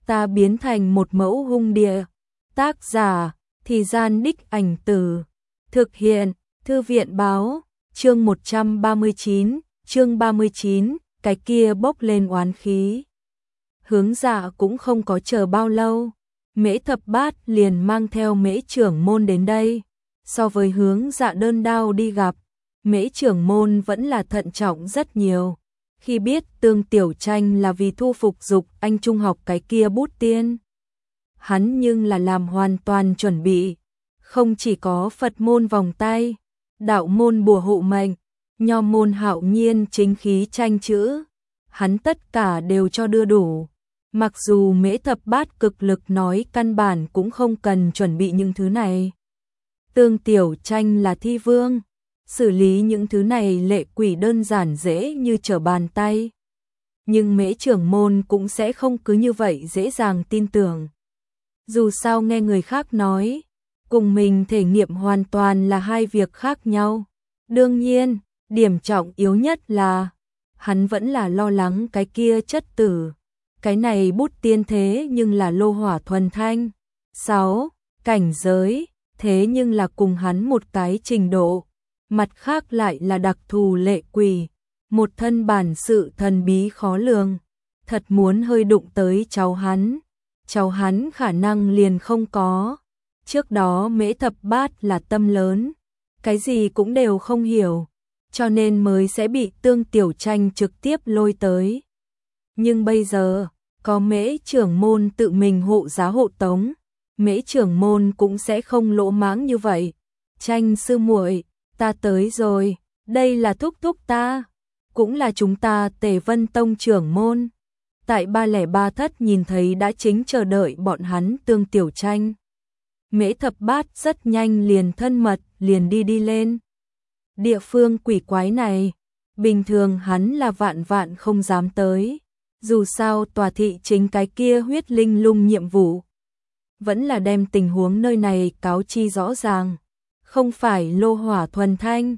ta biến thành một mẫu hung địa. Tác giả, Thì Gian Đích Ảnh Từ. Thực hiện, Thư viện Báo. Chương 139, chương 39, cái kia bốc lên oán khí. Hướng Dạ cũng không có chờ bao lâu, Mễ Thập Bát liền mang theo Mễ trưởng môn đến đây. So với Hướng Dạ đơn đao đi gặp, Mễ trưởng môn vẫn là thận trọng rất nhiều. Khi biết Tương Tiểu Tranh là vì thu phục dục anh trung học cái kia bút tiên, hắn nhưng là làm hoàn toàn chuẩn bị, không chỉ có Phật môn vòng tay, đạo môn bùa hộ mệnh, nho môn hạo nhiên chính khí tranh chữ, hắn tất cả đều cho đưa đủ. Mặc dù Mễ Thập Bát cực lực nói căn bản cũng không cần chuẩn bị những thứ này. Tương Tiểu Tranh là thi vương, xử lý những thứ này lệ quỷ đơn giản dễ như trở bàn tay. Nhưng Mễ trưởng môn cũng sẽ không cứ như vậy dễ dàng tin tưởng. Dù sao nghe người khác nói, cùng mình thể nghiệm hoàn toàn là hai việc khác nhau. Đương nhiên, điểm trọng yếu nhất là hắn vẫn là lo lắng cái kia chất tử. Cái này bút tiên thế nhưng là lô hỏa thuần thanh. 6. Cảnh giới, thế nhưng là cùng hắn một cái trình độ. Mặt khác lại là đặc thù lệ quỷ, một thân bản sự thần bí khó lường. Thật muốn hơi đụng tới cháu hắn khả năng liền không có. Trước đó Mễ Thập Bát là tâm lớn, cái gì cũng đều không hiểu, cho nên mới sẽ bị Tương Tiểu Tranh trực tiếp lôi tới. Nhưng bây giờ, có Mễ trưởng môn tự mình hộ giá hộ tống, Mễ trưởng môn cũng sẽ không lỗ mãng như vậy. Tranh sư muội, ta tới rồi, đây là thúc thúc ta, cũng là chúng ta Tề Vân Tông trưởng môn. Tại 303 thất nhìn thấy đã chính chờ đợi bọn hắn Tương Tiểu Tranh. Mễ Thập Bát rất nhanh liền thân mật liền đi lên. Địa phương quỷ quái này, bình thường hắn là vạn không dám tới. Dù sao tòa thị chính cái kia huyết linh lung nhiệm vụ vẫn là đem tình huống nơi này cáo chi rõ ràng, không phải lô hỏa thuần thanh.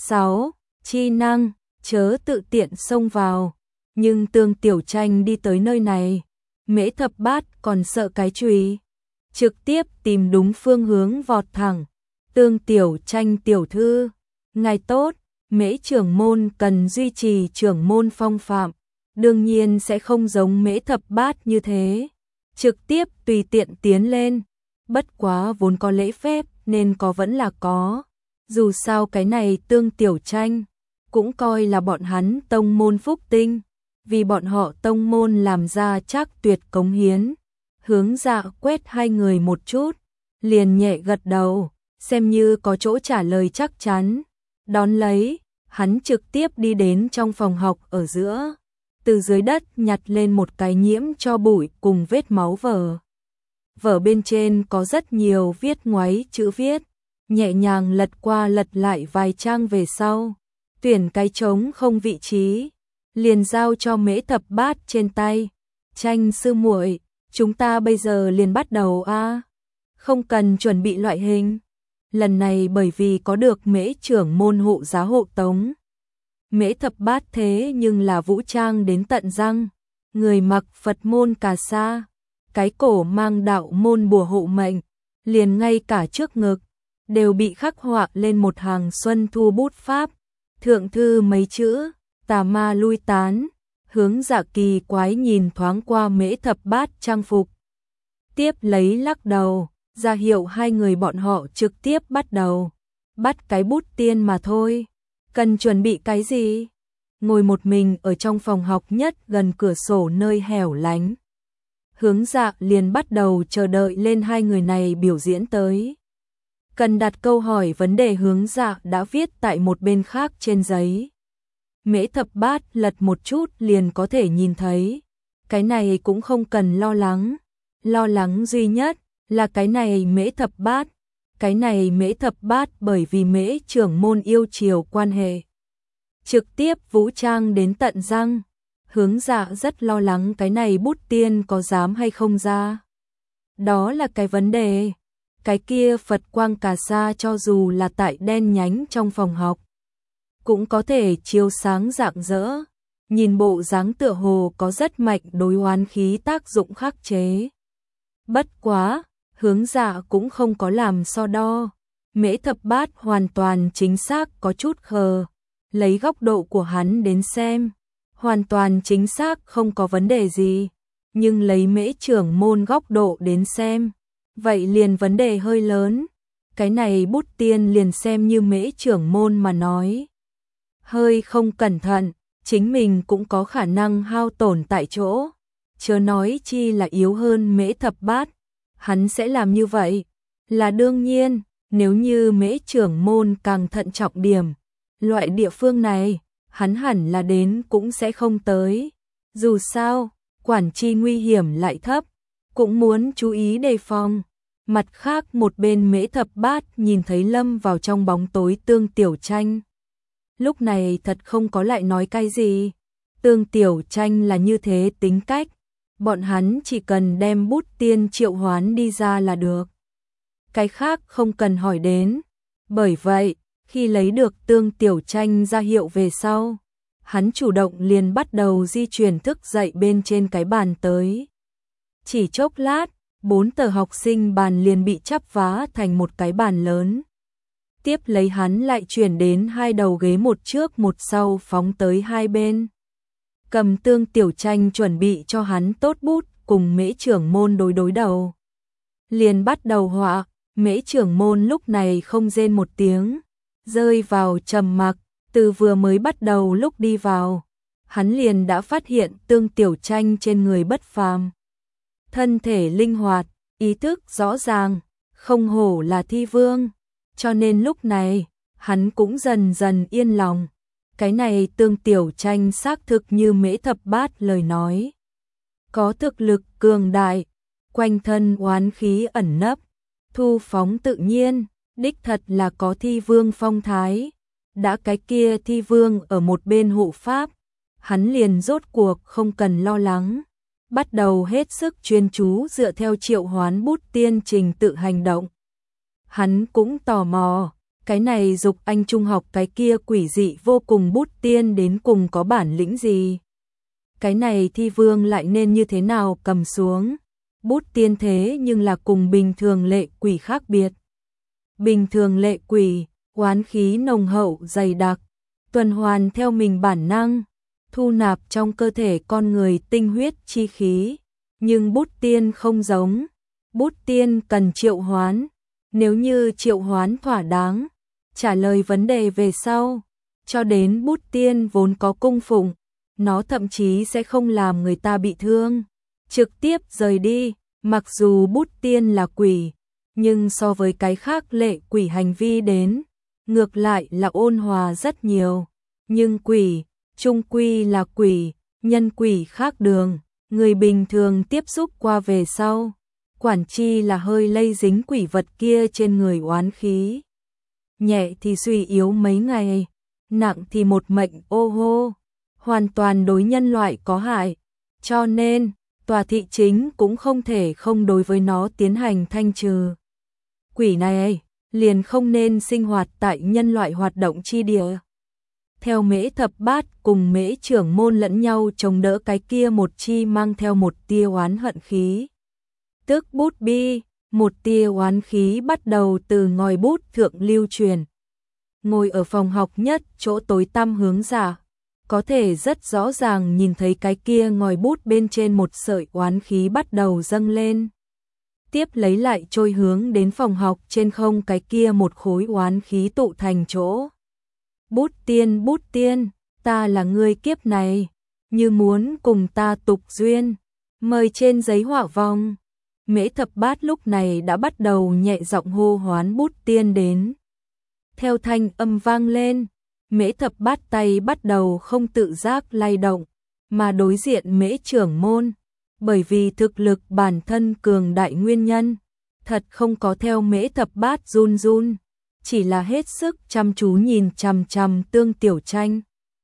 6. Chi năng, chớ tự tiện xông vào. Nhưng Tương Tiểu Tranh đi tới nơi này, Mễ Thập Bát còn sợ cái chùy, trực tiếp tìm đúng phương hướng vọt thẳng. Tương Tiểu Tranh tiểu thư, ngài tốt. Mễ trưởng môn cần duy trì trưởng môn phong phạm, đương nhiên sẽ không giống Mễ Thập Bát như thế, trực tiếp tùy tiện tiến lên. Bất quá vốn có lễ phép nên có vẫn là có. Dù sao cái này Tương Tiểu Tranh cũng coi là bọn hắn tông môn phúc tinh, vì bọn họ tông môn làm ra chắc tuyệt cống hiến. Hướng Dạ quét hai người một chút, liền nhẹ gật đầu, xem như có chỗ trả lời chắc chắn. Đón lấy, hắn trực tiếp đi đến trong phòng học ở giữa, từ dưới đất nhặt lên một cái nhiễm cho bụi cùng vết máu vở. Vở bên trên có rất nhiều viết ngoáy chữ viết, nhẹ nhàng lật qua lật lại vài trang về sau, tuyển cái trống không vị trí, liền giao cho Mễ Thập Bát trên tay. Tranh sư muội, chúng ta bây giờ liền bắt đầu a, không cần chuẩn bị loại hình. Lần này bởi vì có được Mễ trưởng môn hộ giá hộ tống, Mễ Thập Bát thế nhưng là vũ trang đến tận răng, người mặc Phật môn cà sa, cái cổ mang đạo môn bùa hộ mệnh, liền ngay cả trước ngực đều bị khắc họa lên một hàng xuân thu bút pháp, thượng thư mấy chữ, tà ma lui tán. Hướng Dạ kỳ quái nhìn thoáng qua Mễ Thập Bát trang phục, tiếp lấy lắc đầu, ra hiệu hai người bọn họ trực tiếp bắt đầu. Bắt cái bút tiên mà thôi, cần chuẩn bị cái gì? Ngồi một mình ở trong phòng học nhất gần cửa sổ nơi hẻo lánh, Hướng Dạ liền bắt đầu chờ đợi lên hai người này biểu diễn tới. Cần đặt câu hỏi vấn đề Hướng Dạ đã viết tại một bên khác trên giấy. Mễ Thập Bát lật một chút liền có thể nhìn thấy. Cái này cũng không cần lo lắng duy nhất là cái này Mễ Thập Bát. Cái này Mễ Thập Bát bởi vì Mễ trưởng môn yêu chiều quan hệ, trực tiếp vũ trang đến tận răng. Hướng Dạ rất lo lắng cái này bút tiên có dám hay không ra. Đó là cái vấn đề. Cái kia Phật quang cà sa cho dù là tại đen nhánh trong phòng học, cũng có thể chiếu sáng rạng rỡ. nhìn bộ dáng tựa hồ có rất mạnh đối oán khí tác dụng khắc chế. Bất quá, Hướng Dạ cũng không có làm so đo. Mễ Thập Bát hoàn toàn chính xác có chút khờ. Lấy góc độ của hắn đến xem, hoàn toàn chính xác không có vấn đề gì. Nhưng lấy Mễ trưởng môn góc độ đến xem, vậy liền vấn đề hơi lớn. Cái này bút tiên liền xem như Mễ trưởng môn mà nói. Hơi không cẩn thận, chính mình cũng có khả năng hao tổn tại chỗ. Chớ nói chi là yếu hơn Mễ Thập Bát. Hắn sẽ làm như vậy là đương nhiên. Nếu như Mễ trưởng môn càng thận trọng điểm, loại địa phương này, hắn hẳn là đến cũng sẽ không tới. Dù sao, quản chi nguy hiểm lại thấp, cũng muốn chú ý đề phòng. Mặt khác một bên Mễ Thập Bát nhìn thấy lâm vào trong bóng tối Tương Tiểu Tranh. Lúc này thật không có lại nói cái gì. Tương Tiểu Tranh là như thế tính cách, bọn hắn chỉ cần đem bút tiên triệu hoán đi ra là được. Cái khác không cần hỏi đến. Bởi vậy, khi lấy được Tương Tiểu Tranh ra hiệu về sau, hắn chủ động liền bắt đầu di chuyển thức dậy bên trên cái bàn tới. Chỉ chốc lát, 4 tờ học sinh bàn liền bị chắp vá thành một cái bàn lớn. Tiếp lấy hắn lại chuyển đến 2 đầu ghế một trước một sau phóng tới hai bên. Cầm Tương Tiểu Tranh chuẩn bị cho hắn tốt bút cùng Mễ trưởng môn đối đầu. Liền bắt đầu họa. Mễ trưởng môn lúc này không rên một tiếng, rơi vào trầm mặc. Từ vừa mới bắt đầu lúc đi vào, hắn liền đã phát hiện Tương Tiểu Tranh trên người bất phàm. Thân thể linh hoạt, ý thức rõ ràng, không hổ là thi vương. Cho nên lúc này, hắn cũng dần dần yên lòng. Cái này Tương Tiểu Tranh xác thực như Mễ Thập Bát lời nói. Có thực lực cường đại, quanh thân oán khí ẩn nấp, thu phóng tự nhiên, đích thật là có thi vương phong thái. Đã cái kia thi vương ở một bên hộ pháp, hắn liền rốt cuộc không cần lo lắng. Bắt đầu hết sức chuyên chú dựa theo triệu hoán bút tiên trình tự hành động. Hắn cũng tò mò, cái này Dục Anh trung học cái kia quỷ dị vô cùng bút tiên đến cùng có bản lĩnh gì. Cái này thi vương lại nên như thế nào cầm xuống. Bút tiên thế nhưng là cùng bình thường lệ quỷ khác biệt. Bình thường lệ quỷ, oán khí nồng hậu dày đặc, tuần hoàn theo mình bản năng, thu nạp trong cơ thể con người tinh huyết chi khí. Nhưng bút tiên không giống, bút tiên cần triệu hoán. Nếu như triệu hoán thỏa đáng, trả lời vấn đề về sau, cho đến bút tiên vốn có cung phụng, nó thậm chí sẽ không làm người ta bị thương, trực tiếp rời đi. Mặc dù bút tiên là quỷ, nhưng so với cái khác lệ quỷ hành vi đến, ngược lại là ôn hòa rất nhiều. Nhưng quỷ, chung quy là quỷ, nhân quỷ khác đường, người bình thường tiếp xúc qua về sau, quản chi là hơi lây dính quỷ vật kia trên người oán khí. Nhẹ thì suy yếu mấy ngày, nặng thì một mệnh ô hô, hoàn toàn đối nhân loại có hại. Cho nên, tòa thị chính cũng không thể không đối với nó tiến hành thanh trừ. Quỷ này liền không nên sinh hoạt tại nhân loại hoạt động chi địa. Theo Mễ Thập Bát cùng Mễ trưởng môn lẫn nhau chống đỡ cái kia một chi mang theo một tia oán hận khí. Tức bút bi, một tia oán khí bắt đầu từ ngòi bút thượng lưu truyền. Ngồi ở phòng học nhất chỗ tối tăm Hướng Dạ, có thể rất rõ ràng nhìn thấy cái kia ngòi bút bên trên một sợi oán khí bắt đầu dâng lên. Tiếp lấy lại trôi hướng đến phòng học trên không cái kia một khối oán khí tụ thành chỗ. Bút tiên, ta là người kiếp này, như muốn cùng ta tục duyên, mời trên giấy họa vòng. Mễ Thập Bát lúc này đã bắt đầu nhẹ giọng hô hoán bút tiên đến. Theo thanh âm vang lên, Mễ Thập Bát tay bắt đầu không tự giác lay động, mà đối diện Mễ trưởng môn, bởi vì thực lực bản thân cường đại nguyên nhân, thật không có theo Mễ Thập Bát run run, chỉ là hết sức chăm chú nhìn chằm chằm Tương Tiểu Tranh.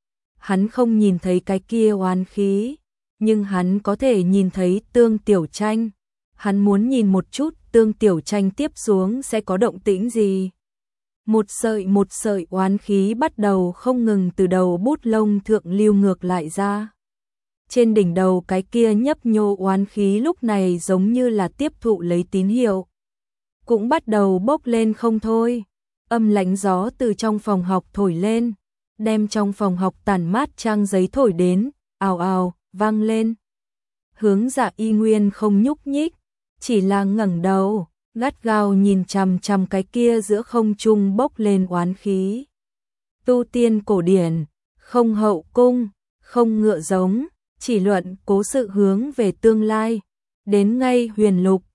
Hắn không nhìn thấy cái kia oán khí, nhưng hắn có thể nhìn thấy Tương Tiểu Tranh. Hắn muốn nhìn một chút Tương Tiểu Tranh tiếp xuống sẽ có động tĩnh gì. một sợi oán khí bắt đầu không ngừng từ đầu bút lông thượng lưu ngược lại ra. Trên đỉnh đầu cái kia nhấp nhô oán khí lúc này giống như là tiếp thụ lấy tín hiệu, cũng bắt đầu bốc lên không thôi. Âm lãnh gió từ trong phòng học thổi lên, đem trong phòng học tản mát trang giấy thổi đến, ào ào, vang lên. Hướng Dạ Y Nguyên không nhúc nhích, chỉ là ngẩng đầu, gắt gao nhìn chằm chằm cái kia giữa không trung bốc lên oán khí. Tu tiên cổ điển, không hậu cung, không ngựa giống, chỉ luận cố sự hướng về tương lai. Đến ngay huyền lục,